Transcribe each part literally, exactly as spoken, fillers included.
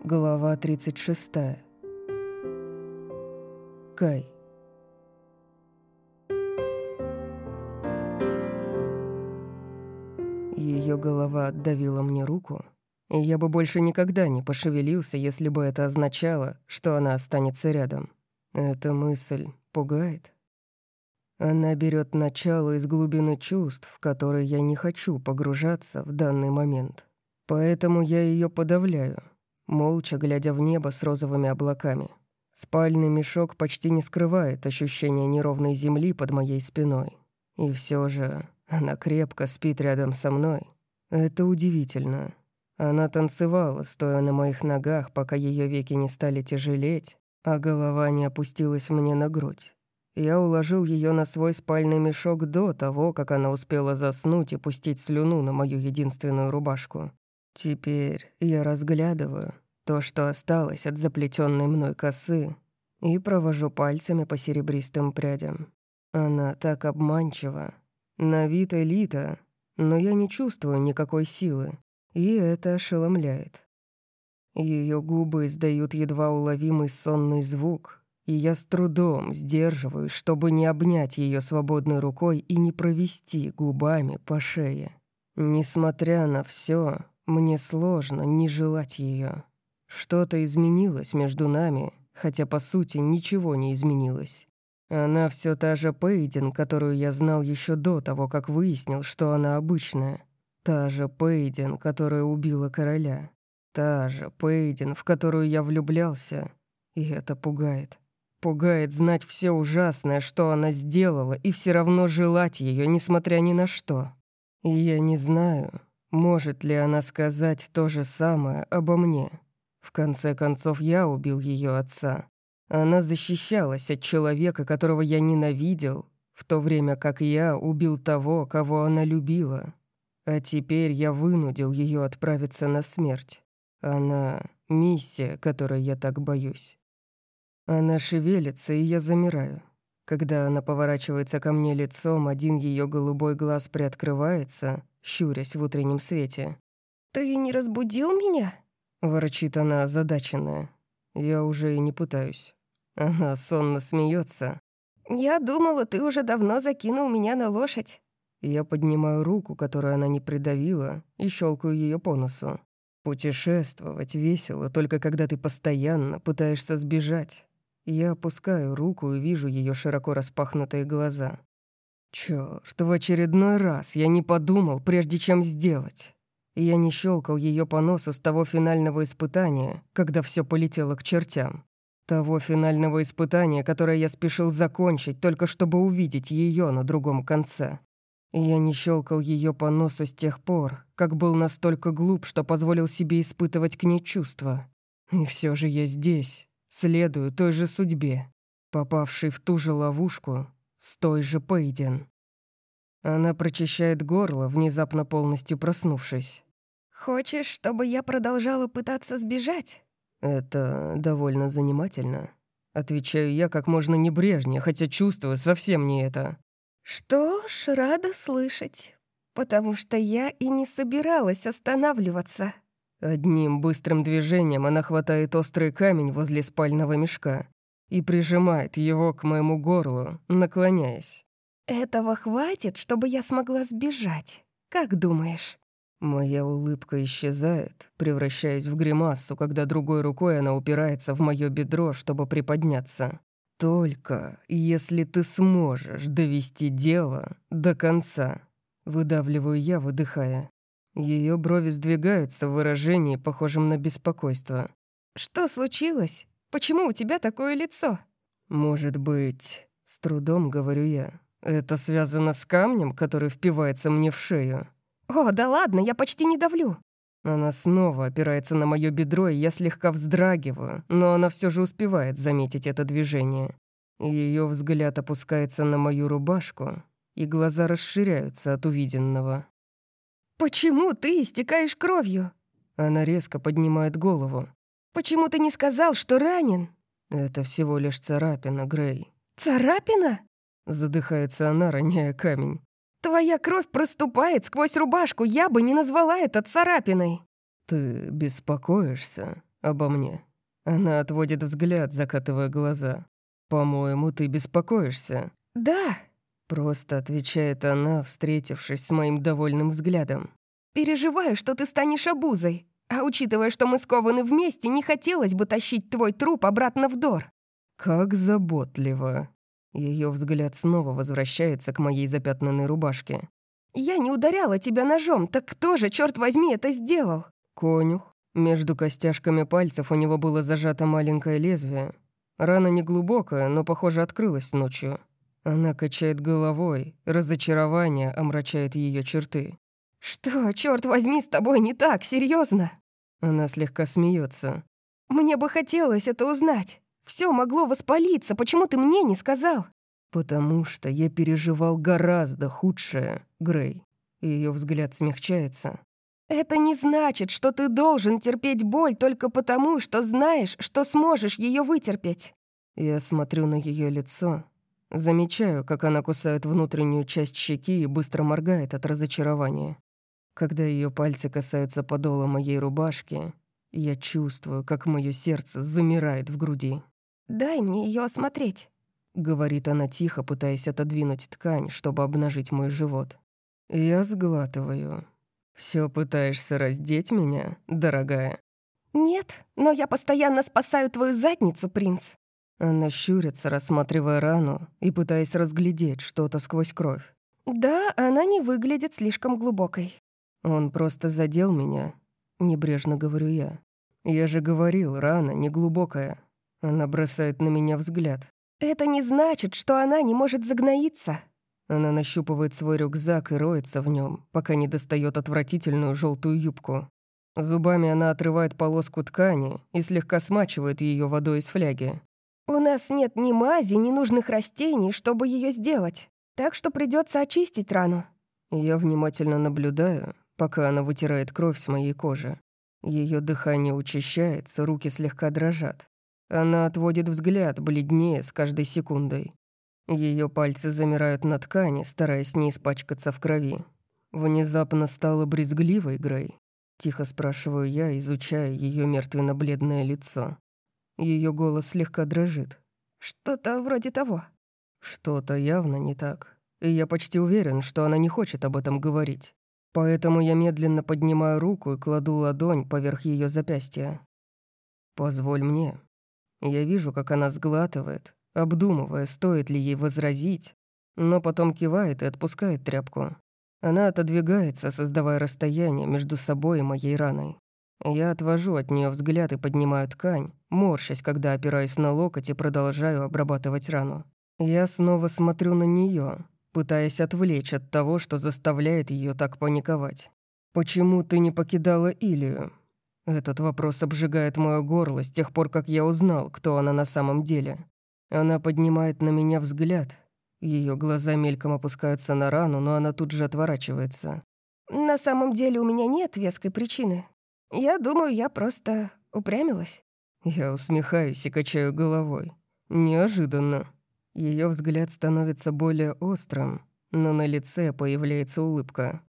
Глава тридцать шесть. Кай. Ее голова отдавила мне руку, и я бы больше никогда не пошевелился, если бы это означало, что она останется рядом. Эта мысль пугает. Она берет начало из глубины чувств, в которые я не хочу погружаться в данный момент. Поэтому я ее подавляю, молча глядя в небо с розовыми облаками. Спальный мешок почти не скрывает ощущения неровной земли под моей спиной. И все же она крепко спит рядом со мной. Это удивительно. Она танцевала, стоя на моих ногах, пока ее веки не стали тяжелеть, а голова не опустилась мне на грудь. Я уложил ее на свой спальный мешок до того, как она успела заснуть и пустить слюну на мою единственную рубашку. Теперь я разглядываю то, что осталось от заплетенной мной косы, и провожу пальцами по серебристым прядям. Она так обманчива. На вид элита, но я не чувствую никакой силы, и это ошеломляет. Ее губы издают едва уловимый сонный звук, и я с трудом сдерживаюсь, чтобы не обнять ее свободной рукой и не провести губами по шее. Несмотря на все, мне сложно не желать ее. Что-то изменилось между нами, хотя по сути ничего не изменилось. Она все та же Пейден, которую я знал еще до того, как выяснил, что она обычная. Та же Пейден, которая убила короля. Та же Пейден, в которую я влюблялся. И это пугает. Пугает знать все ужасное, что она сделала, и все равно желать ее, несмотря ни на что. И я не знаю, может ли она сказать то же самое обо мне. В конце концов, я убил ее отца. Она защищалась от человека, которого я ненавидел, в то время как я убил того, кого она любила. А теперь я вынудил ее отправиться на смерть. Она — миссия, которой я так боюсь. Она шевелится, и я замираю. Когда она поворачивается ко мне лицом, один ее голубой глаз приоткрывается, щурясь в утреннем свете. «Ты не разбудил меня?» — ворчит она озадаченная. Я уже и не пытаюсь. Она сонно смеется. «Я думала, ты уже давно закинул меня на лошадь». Я поднимаю руку, которую она не придавила, и щелкаю ее по носу. Путешествовать весело, только когда ты постоянно пытаешься сбежать. Я опускаю руку и вижу ее широко распахнутые глаза. Чёрт, в очередной раз я не подумал, прежде чем сделать. Я не щелкал ее по носу с того финального испытания, когда все полетело к чертям. Того финального испытания, которое я спешил закончить, только чтобы увидеть ее на другом конце. Я не щелкал ее по носу с тех пор, как был настолько глуп, что позволил себе испытывать к ней чувства. И все же я здесь, следую той же судьбе, попавшей в ту же ловушку с той же Пейден. Она прочищает горло, внезапно полностью проснувшись. «Хочешь, чтобы я продолжала пытаться сбежать?» «Это довольно занимательно», — отвечаю я как можно небрежнее, хотя чувствую совсем не это. «Что ж, рада слышать, потому что я и не собиралась останавливаться». Одним быстрым движением она хватает острый камень возле спального мешка и прижимает его к моему горлу, наклоняясь. «Этого хватит, чтобы я смогла сбежать. Как думаешь?» Моя улыбка исчезает, превращаясь в гримасу, когда другой рукой она упирается в моё бедро, чтобы приподняться. «Только если ты сможешь довести дело до конца», — выдавливаю я, выдыхая. Ее брови сдвигаются в выражении, похожем на беспокойство. «Что случилось? Почему у тебя такое лицо?» «Может быть...» — с трудом говорю я. «Это связано с камнем, который впивается мне в шею?» «О, да ладно, я почти не давлю». Она снова опирается на моё бедро, и я слегка вздрагиваю, но она все же успевает заметить это движение. Ее взгляд опускается на мою рубашку, и глаза расширяются от увиденного. «Почему ты истекаешь кровью?» Она резко поднимает голову. «Почему ты не сказал, что ранен?» «Это всего лишь царапина, Грей». «Царапина?» Задыхается она, роняя камень. «Твоя кровь проступает сквозь рубашку, я бы не назвала это царапиной». «Ты беспокоишься?» Обо мне. Она отводит взгляд, закатывая глаза. «По-моему, ты беспокоишься». «Да», — просто отвечает она, встретившись с моим довольным взглядом. «переживаю, что ты станешь обузой. А учитывая, что мы скованы вместе, не хотелось бы тащить твой труп обратно в Дор». Как заботливо. Ее взгляд снова возвращается к моей запятнанной рубашке. «Я не ударяла тебя ножом, так кто же, черт возьми, это сделал?» Конюх. Между костяшками пальцев у него было зажато маленькое лезвие. Рана неглубокая, но, похоже, открылась ночью. Она качает головой, разочарование омрачает ее черты. «Что, черт возьми, с тобой не так, серьезно? Она слегка смеется. «Мне бы хотелось это узнать. Все могло воспалиться, почему ты мне не сказал?» «Потому что я переживал гораздо худшее, Грей». Ее взгляд смягчается. «Это не значит, что ты должен терпеть боль только потому, что знаешь, что сможешь ее вытерпеть». Я смотрю на ее лицо, замечаю, как она кусает внутреннюю часть щеки и быстро моргает от разочарования. Когда ее пальцы касаются подола моей рубашки, я чувствую, как мое сердце замирает в груди. «Дай мне ее осмотреть», — говорит она тихо, пытаясь отодвинуть ткань, чтобы обнажить мой живот. Я сглатываю. «Все пытаешься раздеть меня, дорогая?» «Нет, но я постоянно спасаю твою задницу, принц». Она щурится, рассматривая рану и пытаясь разглядеть что-то сквозь кровь. «Да, она не выглядит слишком глубокой». «Он просто задел меня», — небрежно говорю я. «Я же говорил, рана неглубокая». Она бросает на меня взгляд. «Это не значит, что она не может загноиться». Она нащупывает свой рюкзак и роется в нем, пока не достает отвратительную желтую юбку. Зубами она отрывает полоску ткани и слегка смачивает ее водой из фляги. «У нас нет ни мази, ни нужных растений, чтобы ее сделать, так что придется очистить рану». Я внимательно наблюдаю, пока она вытирает кровь с моей кожи. Ее дыхание учащается, руки слегка дрожат. Она отводит взгляд, бледнее с каждой секундой. Ее пальцы замирают на ткани, стараясь не испачкаться в крови. «Внезапно стала брезгливой, Грей?» — тихо спрашиваю я, изучая ее мертвенно-бледное лицо. Ее голос слегка дрожит. «Что-то вроде того». Что-то явно не так. И я почти уверен, что она не хочет об этом говорить. Поэтому я медленно поднимаю руку и кладу ладонь поверх ее запястья. «Позволь мне». Я вижу, как она сглатывает, обдумывая, стоит ли ей возразить, но потом кивает и отпускает тряпку. Она отодвигается, создавая расстояние между собой и моей раной. Я отвожу от нее взгляд и поднимаю ткань, морщась, когда опираюсь на локоть и продолжаю обрабатывать рану. Я снова смотрю на нее, пытаясь отвлечь от того, что заставляет ее так паниковать. «Почему ты не покидала Илью?» Этот вопрос обжигает мое горло с тех пор, как я узнал, кто она на самом деле. Она поднимает на меня взгляд. Ее глаза мельком опускаются на рану, но она тут же отворачивается. «На самом деле у меня нет веской причины. Я думаю, я просто упрямилась». Я усмехаюсь и качаю головой. Неожиданно. Ее взгляд становится более острым, но на лице появляется улыбка.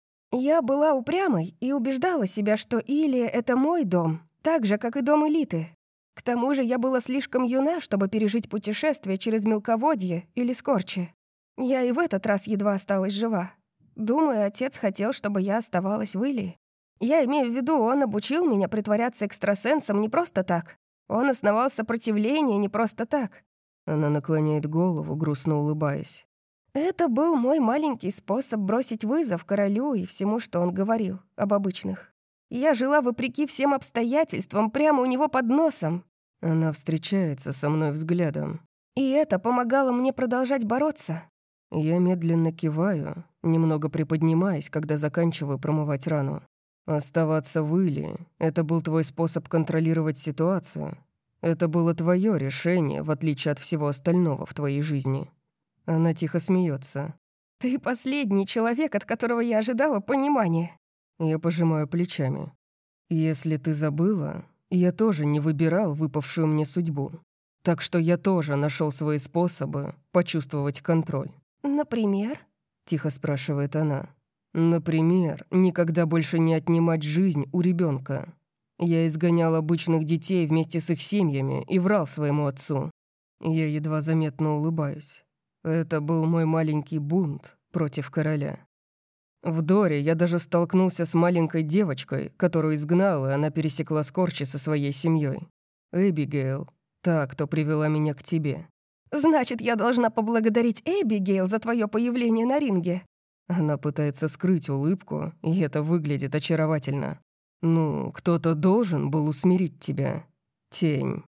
«Я была упрямой и убеждала себя, что Илия — это мой дом, так же, как и дом Элиты. К тому же я была слишком юна, чтобы пережить путешествие через мелководье или скорчи. Я и в этот раз едва осталась жива. Думаю, отец хотел, чтобы я оставалась в Илии. Я имею в виду, он обучил меня притворяться экстрасенсом не просто так. Он основал сопротивление не просто так». Она наклоняет голову, грустно улыбаясь. Это был мой маленький способ бросить вызов королю и всему, что он говорил об обычных. Я жила вопреки всем обстоятельствам прямо у него под носом. Она встречается со мной взглядом. И это помогало мне продолжать бороться. Я медленно киваю, немного приподнимаясь, когда заканчиваю промывать рану. Оставаться в Илии — это был твой способ контролировать ситуацию. Это было твое решение, в отличие от всего остального в твоей жизни. Она тихо смеется. «Ты последний человек, от которого я ожидала понимания». Я пожимаю плечами. «Если ты забыла, я тоже не выбирал выпавшую мне судьбу. Так что я тоже нашел свои способы почувствовать контроль». «Например?» — тихо спрашивает она. «Например, никогда больше не отнимать жизнь у ребенка. Я изгонял обычных детей вместе с их семьями и врал своему отцу. Я едва заметно улыбаюсь. Это был мой маленький бунт против короля. В Доре я даже столкнулся с маленькой девочкой, которую изгнал, и она пересекла Скорчи со своей семьей. Эбигейл, та, кто привела меня к тебе. Значит, я должна поблагодарить Эбигейл за твое появление на ринге. Она пытается скрыть улыбку, и это выглядит очаровательно. Ну, кто-то должен был усмирить тебя. Тень.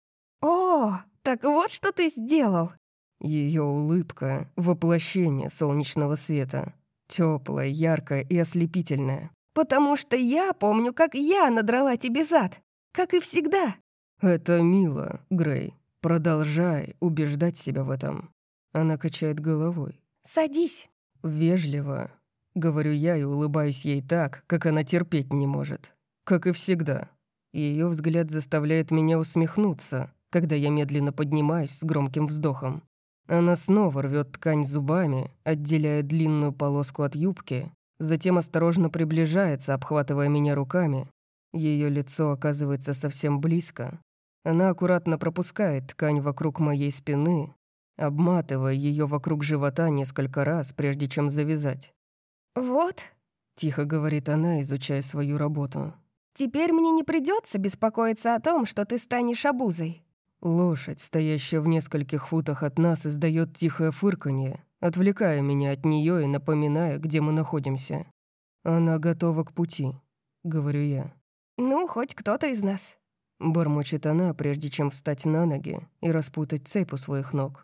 О, так вот что ты сделал. Ее улыбка — воплощение солнечного света. Теплая, яркая и ослепительная. Потому что я помню, как я надрала тебе зад. Как и всегда. Это мило, Грей. Продолжай убеждать себя в этом. Она качает головой. Садись. Вежливо. Говорю я и улыбаюсь ей так, как она терпеть не может. Как и всегда. Ее взгляд заставляет меня усмехнуться, когда я медленно поднимаюсь с громким вздохом. Она снова рвет ткань зубами, отделяя длинную полоску от юбки, затем осторожно приближается, обхватывая меня руками. Ее лицо оказывается совсем близко. Она аккуратно пропускает ткань вокруг моей спины, обматывая ее вокруг живота несколько раз, прежде чем завязать. «Вот», — тихо говорит она, изучая свою работу. «Теперь мне не придется беспокоиться о том, что ты станешь обузой». Лошадь, стоящая в нескольких футах от нас, издает тихое фырканье, отвлекая меня от нее и напоминая, где мы находимся. «Она готова к пути», — говорю я. «Ну, хоть кто-то из нас». Бормочет она, прежде чем встать на ноги и распутать цепь у своих ног.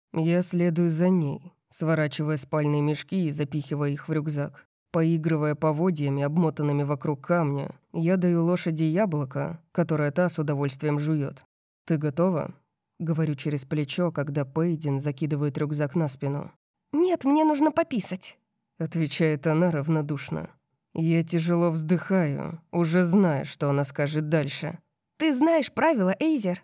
Я следую за ней, сворачивая спальные мешки и запихивая их в рюкзак. Поигрывая поводьями, обмотанными вокруг камня, я даю лошади яблоко, которое та с удовольствием жует. «Ты готова?» — говорю через плечо, когда Пейдин закидывает рюкзак на спину. «Нет, мне нужно пописать», — отвечает она равнодушно. Я тяжело вздыхаю, уже зная, что она скажет дальше. «Ты знаешь правила, Эйзер».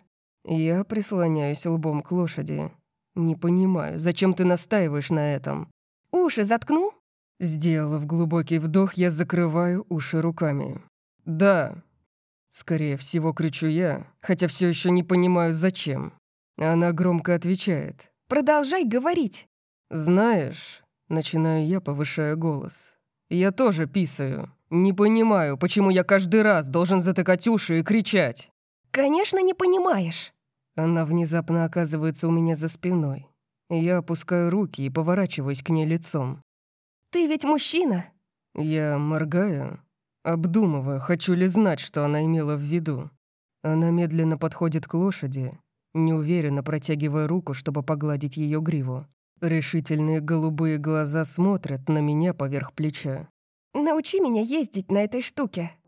Я прислоняюсь лбом к лошади. Не понимаю, зачем ты настаиваешь на этом? «Уши заткнул?» Сделав глубокий вдох, я закрываю уши руками. «Да». Скорее всего, кричу я, хотя все еще не понимаю, зачем. Она громко отвечает. «Продолжай говорить». «Знаешь», — начинаю я, повышая голос, «я тоже писаю. Не понимаю, почему я каждый раз должен затыкать уши и кричать». «Конечно, не понимаешь». Она внезапно оказывается у меня за спиной. Я опускаю руки и поворачиваюсь к ней лицом. «Ты ведь мужчина». Я моргаю, обдумывая, хочу ли знать, что она имела в виду. Она медленно подходит к лошади, неуверенно протягивая руку, чтобы погладить ее гриву. Решительные голубые глаза смотрят на меня поверх плеча. «Научи меня ездить на этой штуке».